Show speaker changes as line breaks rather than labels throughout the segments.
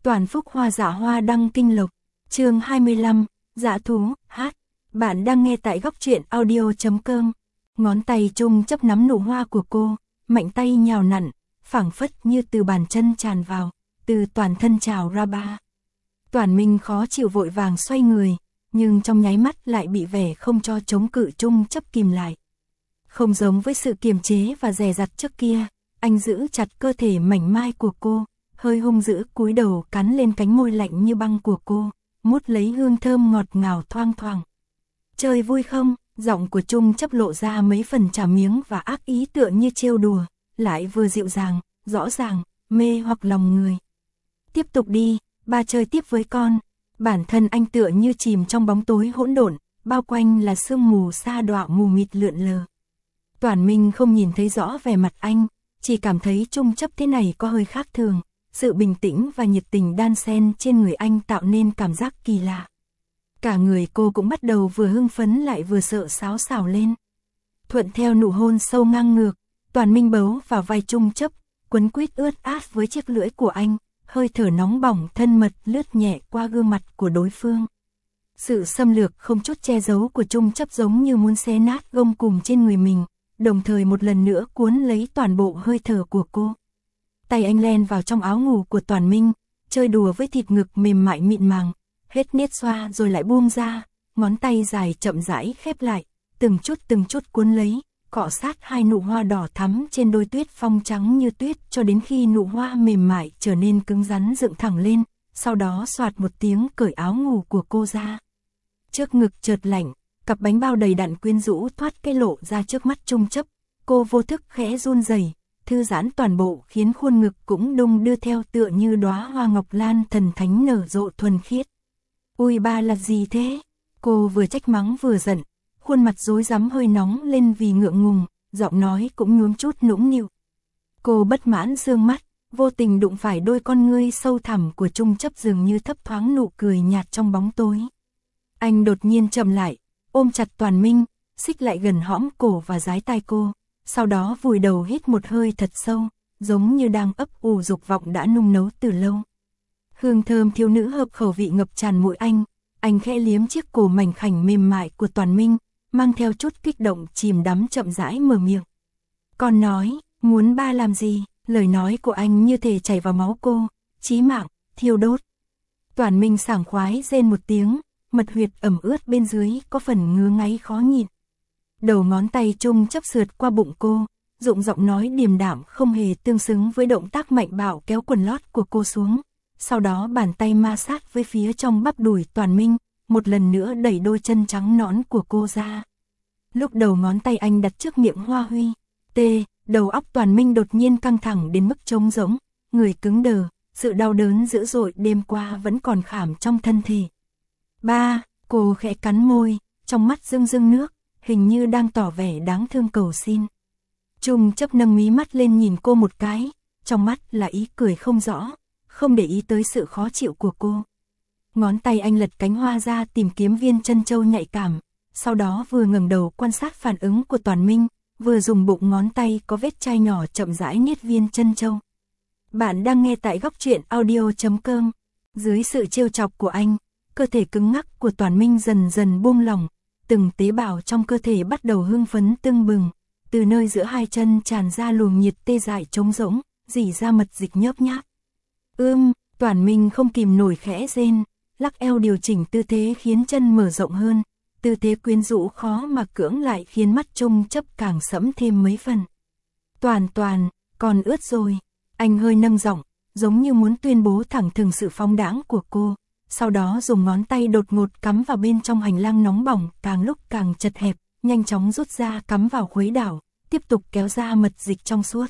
Toàn Phúc Hoa Dạ Hoa Đăng Kinh Lộc, chương 25, Dã Thú, hát. Bạn đang nghe tại góc truyện audio.com. Ngón tay Trung chấp nắm nụ hoa của cô, mạnh tay nhào nặn, phảng phất như từ bàn chân tràn vào, từ toàn thân trào ra ba. Toàn Minh khó chịu vội vàng xoay người, nhưng trong nháy mắt lại bị vẻ không cho chống cự Trung chấp kìm lại. Không giống với sự kiềm chế và dè dặt trước kia, anh giữ chặt cơ thể mảnh mai của cô, hơi hung dữ cúi đầu cắn lên cánh môi lạnh như băng của cô, mút lấy hương thơm ngọt ngào thoang thoảng. Chơi vui không? Giọng của Trung chấp lộ ra mấy phần trả miếng và ác ý tựa như trêu đùa, lại vừa dịu dàng, rõ ràng, mê hoặc lòng người. Tiếp tục đi, ba chơi tiếp với con. Bản thân anh tựa như chìm trong bóng tối hỗn độn, bao quanh là sương mù sa đọa mù mịt lượn lờ. Toàn Minh không nhìn thấy rõ vẻ mặt anh, chỉ cảm thấy Trung chấp thế này có hơi khác thường. Sự bình tĩnh và nhiệt tình đan xen trên người anh tạo nên cảm giác kỳ lạ. Cả người cô cũng bắt đầu vừa hưng phấn lại vừa sợ sáo sảo lên. Thuận theo nụ hôn sâu ngang ngược, Toàn Minh bấu vào vai Trung chấp, quấn quýt ướt át với chiếc lưỡi của anh, hơi thở nóng bỏng thân mật lướt nhẹ qua gương mặt của đối phương. Sự xâm lược không chút che giấu của Trung chấp giống như muốn xé nát gông cùm trên người mình, đồng thời một lần nữa cuốn lấy toàn bộ hơi thở của cô. Tay anh len vào trong áo ngủ của Toàn Minh, chơi đùa với thịt ngực mềm mại mịn màng, hết nết xoa rồi lại buông ra, ngón tay dài chậm rãi khép lại, từng chút cuốn lấy, cọ sát hai nụ hoa đỏ thắm trên đôi tuyết phong trắng như tuyết cho đến khi nụ hoa mềm mại trở nên cứng rắn dựng thẳng lên, sau đó xoạt một tiếng cởi áo ngủ của cô ra. Trước ngực chợt lạnh, cặp bánh bao đầy đặn quyến rũ thoát cái lộ ra trước mắt Trung chấp, cô vô thức khẽ run rẩy, thư giãn toàn bộ khiến khuôn ngực cũng đung đưa theo tựa như đóa hoa ngọc lan thần thánh nở rộ thuần khiết. Ui ba là gì thế? Cô vừa trách mắng vừa giận, khuôn mặt rối rắm hơi nóng lên vì ngượng ngùng, giọng nói cũng nhuốm chút nũng nịu. Cô bất mãn dương mắt, vô tình đụng phải đôi con ngươi sâu thẳm của Trung chấp dường như thấp thoáng nụ cười nhạt trong bóng tối. Anh đột nhiên chậm lại, ôm chặt Toàn Minh, xích lại gần hõm cổ và dái tai cô. Sau đó vùi đầu hít một hơi thật sâu, giống như đang ấp ủ dục vọng đã nung nấu từ lâu. Hương thơm thiếu nữ hợp khẩu vị ngập tràn mũi anh khẽ liếm chiếc cổ mảnh khảnh mềm mại của Toàn Minh, mang theo chút kích động chìm đắm chậm rãi mở miệng. Con nói, muốn ba làm gì? Lời nói của anh như thể chảy vào máu cô, chí mạng, thiêu đốt. Toàn Minh sảng khoái rên một tiếng, mật huyệt ẩm ướt bên dưới có phần ngứa ngáy khó nhịn. Đầu ngón tay Trung chấp sượt qua bụng cô, dụng giọng nói điềm đạm không hề tương xứng với động tác mạnh bạo kéo quần lót của cô xuống. Sau đó bàn tay ma sát với phía trong bắp đùi Toàn Minh, một lần nữa đẩy đôi chân trắng nõn của cô ra. Lúc đầu ngón tay anh đặt trước miệng Hoa Huy, đầu óc Toàn Minh đột nhiên căng thẳng đến mức trống rỗng, người cứng đờ, sự đau đớn dữ dội đêm qua vẫn còn khảm trong thân thể. Ba, cô khẽ cắn môi, trong mắt rưng rưng nước, hình như đang tỏ vẻ đáng thương cầu xin. Trung chấp nâng mí mắt lên nhìn cô một cái, trong mắt là ý cười không rõ, không để ý tới sự khó chịu của cô. Ngón tay anh lật cánh hoa ra tìm kiếm viên chân châu nhạy cảm, sau đó vừa ngẩng đầu quan sát phản ứng của Toàn Minh, vừa dùng bụng ngón tay có vết chai nhỏ chậm rãi niết viên chân châu. Bạn đang nghe tại góc truyện audio.com. Dưới sự trêu chọc của anh, cơ thể cứng ngắc của Toàn Minh dần dần buông lỏng, từng tế bào trong cơ thể bắt đầu hưng phấn tưng bừng, từ nơi giữa hai chân tràn ra luồng nhiệt tê dại trống rỗng, rỉ ra mật dịch nhớp nháp. Toàn Minh không kìm nổi khẽ rên, lắc eo điều chỉnh tư thế khiến chân mở rộng hơn, tư thế quyến rũ khó mà cưỡng lại khiến mắt Trung chấp càng sẫm thêm mấy phần. Toàn, còn ướt rồi, anh hơi nâng giọng, giống như muốn tuyên bố thẳng thừng sự phóng đãng của cô. Sau đó dùng ngón tay đột ngột cắm vào bên trong hành lang nóng bỏng càng lúc càng chật hẹp, nhanh chóng rút ra cắm vào khuấy đảo, tiếp tục kéo ra mật dịch trong suốt.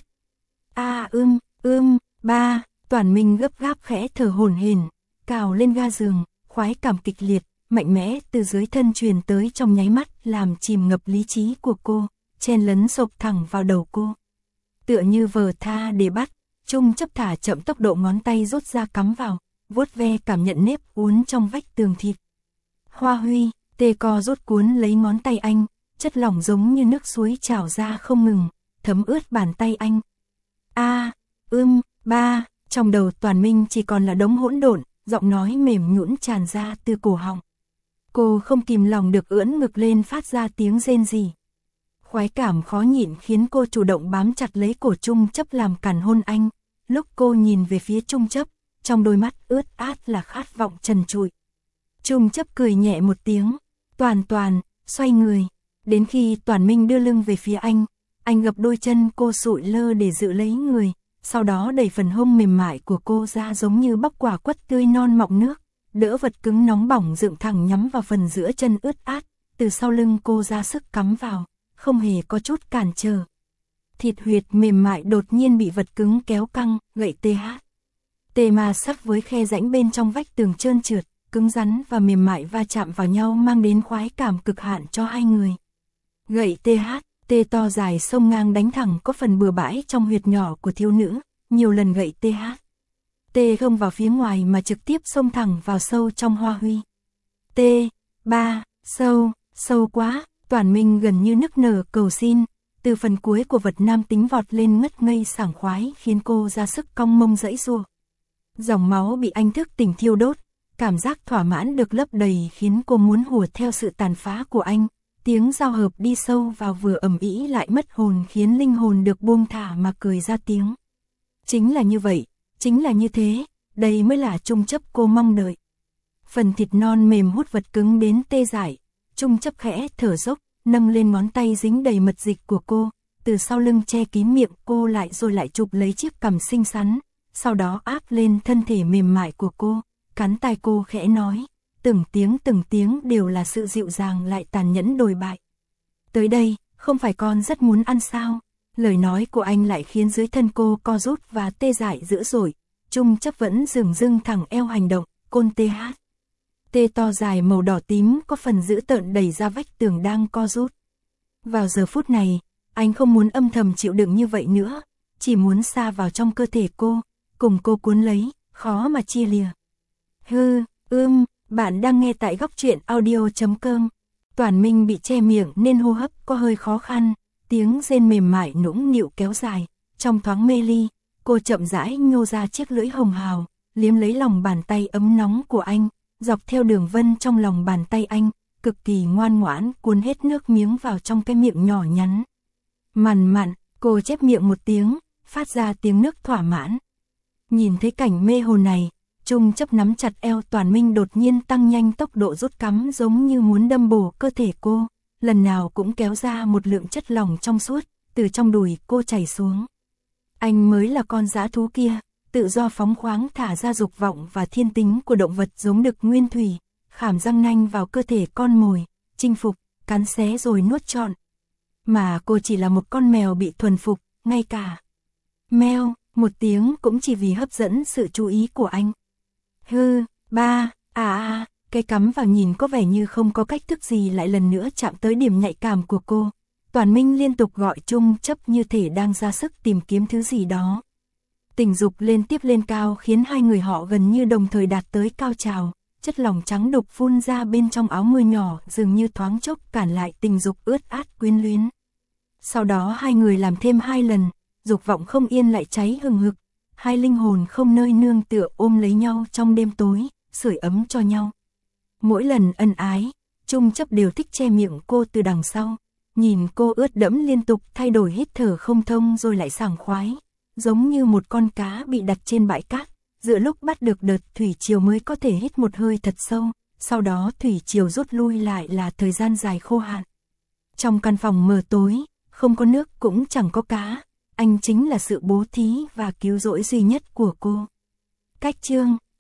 Ba, Toàn Minh gấp gáp khẽ thở hổn hển, cào lên ga giường, khoái cảm kịch liệt, mạnh mẽ từ dưới thân truyền tới trong nháy mắt làm chìm ngập lý trí của cô, chen lấn sộc thẳng vào đầu cô. Tựa như vờ tha để bắt, Trung chấp thả chậm tốc độ ngón tay rút ra cắm vào, vuốt ve cảm nhận nếp uốn trong vách tường thịt. Hoa Huy, co rút cuốn lấy ngón tay anh, chất lỏng giống như nước suối trào ra không ngừng, thấm ướt bàn tay anh. Ba, Trong đầu Toàn Minh chỉ còn là đống hỗn độn, giọng nói mềm nhũn tràn ra từ cổ họng. Cô không kìm lòng được ưỡn ngực lên phát ra tiếng rên rỉ. Khoái cảm khó nhịn khiến cô chủ động bám chặt lấy cổ Trung Chấp làm cản hôn anh. Lúc cô nhìn về phía Trung Chấp, trong đôi mắt ướt át là khát vọng trần trụi. Trung Chấp cười nhẹ một tiếng, Toàn, xoay người. Đến khi Toàn Minh đưa lưng về phía anh gập đôi chân cô sụi lơ để giữ lấy người, sau đó đẩy phần hông mềm mại của cô ra giống như bóc quả quất tươi non mọng nước, đỡ vật cứng nóng bỏng dựng thẳng nhắm vào phần giữa chân ướt át, từ sau lưng cô ra sức cắm vào, không hề có chút cản trở. Thịt huyệt mềm mại đột nhiên bị vật cứng kéo căng, gậy tê ma sắc với khe rãnh bên trong vách tường trơn trượt, cứng rắn và mềm mại va chạm vào nhau mang đến khoái cảm cực hạn cho hai người. Gậy tê to dài sông ngang đánh thẳng có phần bừa bãi trong huyệt nhỏ của thiếu nữ, nhiều lần gậy tê không vào phía ngoài mà trực tiếp xông thẳng vào sâu trong hoa huy. Sâu quá, Toàn Minh gần như nức nở cầu xin, từ phần cuối của vật nam tính vọt lên ngất ngây sảng khoái khiến cô ra sức cong mông giãy giụa. Dòng máu bị anh thức tỉnh thiêu đốt, cảm giác thỏa mãn được lấp đầy khiến cô muốn hùa theo sự tàn phá của anh. Tiếng giao hợp đi sâu vào vừa ầm ĩ lại mất hồn khiến linh hồn được buông thả mà cười ra tiếng. Chính là như vậy, chính là như thế, đây mới là Trung Chấp cô mong đợi. Phần thịt non mềm hút vật cứng đến tê dại, Trung Chấp khẽ thở dốc, nâng lên ngón tay dính đầy mật dịch của cô, từ sau lưng che kín miệng cô lại rồi lại chụp lấy chiếc cằm xinh xắn, sau đó áp lên thân thể mềm mại của cô, cắn tai cô khẽ nói. Từng tiếng đều là sự dịu dàng lại tàn nhẫn đồi bại. Tới đây, không phải con rất muốn ăn sao? Lời nói của anh lại khiến dưới thân cô co rút và tê dại dữ dội. Trung Chấp vẫn dừng thẳng eo hành động, côn tê to dài màu đỏ tím có phần dữ tợn đẩy ra vách tường đang co rút. Vào giờ phút này, anh không muốn âm thầm chịu đựng như vậy nữa, chỉ muốn xa vào trong cơ thể cô, cùng cô cuốn lấy, khó mà chia lìa. Bạn đang nghe tại góc truyện audio.com. Toàn Minh bị che miệng nên hô hấp có hơi khó khăn, tiếng rên mềm mại nũng nịu kéo dài, trong thoáng mê ly, cô chậm rãi nhô ra chiếc lưỡi hồng hào, liếm lấy lòng bàn tay ấm nóng của anh, dọc theo đường vân trong lòng bàn tay anh, cực kỳ ngoan ngoãn cuốn hết nước miếng vào trong cái miệng nhỏ nhắn. Mặn, cô chép miệng một tiếng, phát ra tiếng nước thỏa mãn. Nhìn thấy cảnh mê hồn này, Trung Chấp nắm chặt eo Toàn Minh đột nhiên tăng nhanh tốc độ rút cắm giống như muốn đâm bổ cơ thể cô, lần nào cũng kéo ra một lượng chất lỏng trong suốt, từ trong đùi cô chảy xuống. Anh mới là con dã thú kia, tự do phóng khoáng thả ra dục vọng và thiên tính của động vật giống đực nguyên thủy, khảm răng nanh vào cơ thể con mồi, chinh phục, cắn xé rồi nuốt trọn. Mà cô chỉ là một con mèo bị thuần phục, ngay cả meo một tiếng cũng chỉ vì hấp dẫn sự chú ý của anh. Cái cắm vào nhìn có vẻ như không có cách thức gì lại lần nữa chạm tới điểm nhạy cảm của cô. Toàn Minh liên tục gọi Trung Chấp như thể đang ra sức tìm kiếm thứ gì đó. Tình dục lên tiếp lên cao khiến hai người họ gần như đồng thời đạt tới cao trào, chất lỏng trắng đục phun ra bên trong áo mưa nhỏ dường như thoáng chốc cản lại tình dục ướt át quyến luyến. Sau đó hai người làm thêm 2 lần, dục vọng không yên lại cháy hừng hực. Hai linh hồn không nơi nương tựa ôm lấy nhau trong đêm tối, sưởi ấm cho nhau. Mỗi lần ân ái, Trung Chấp đều thích che miệng cô từ đằng sau, nhìn cô ướt đẫm liên tục thay đổi hít thở không thông rồi lại sảng khoái, giống như một con cá bị đặt trên bãi cát, giữa lúc bắt được đợt thủy triều mới có thể hít một hơi thật sâu, sau đó thủy triều rút lui lại là thời gian dài khô hạn. Trong căn phòng mờ tối, không có nước cũng chẳng có cá. Anh chính là sự bố thí và cứu rỗi duy nhất của cô. Cách chương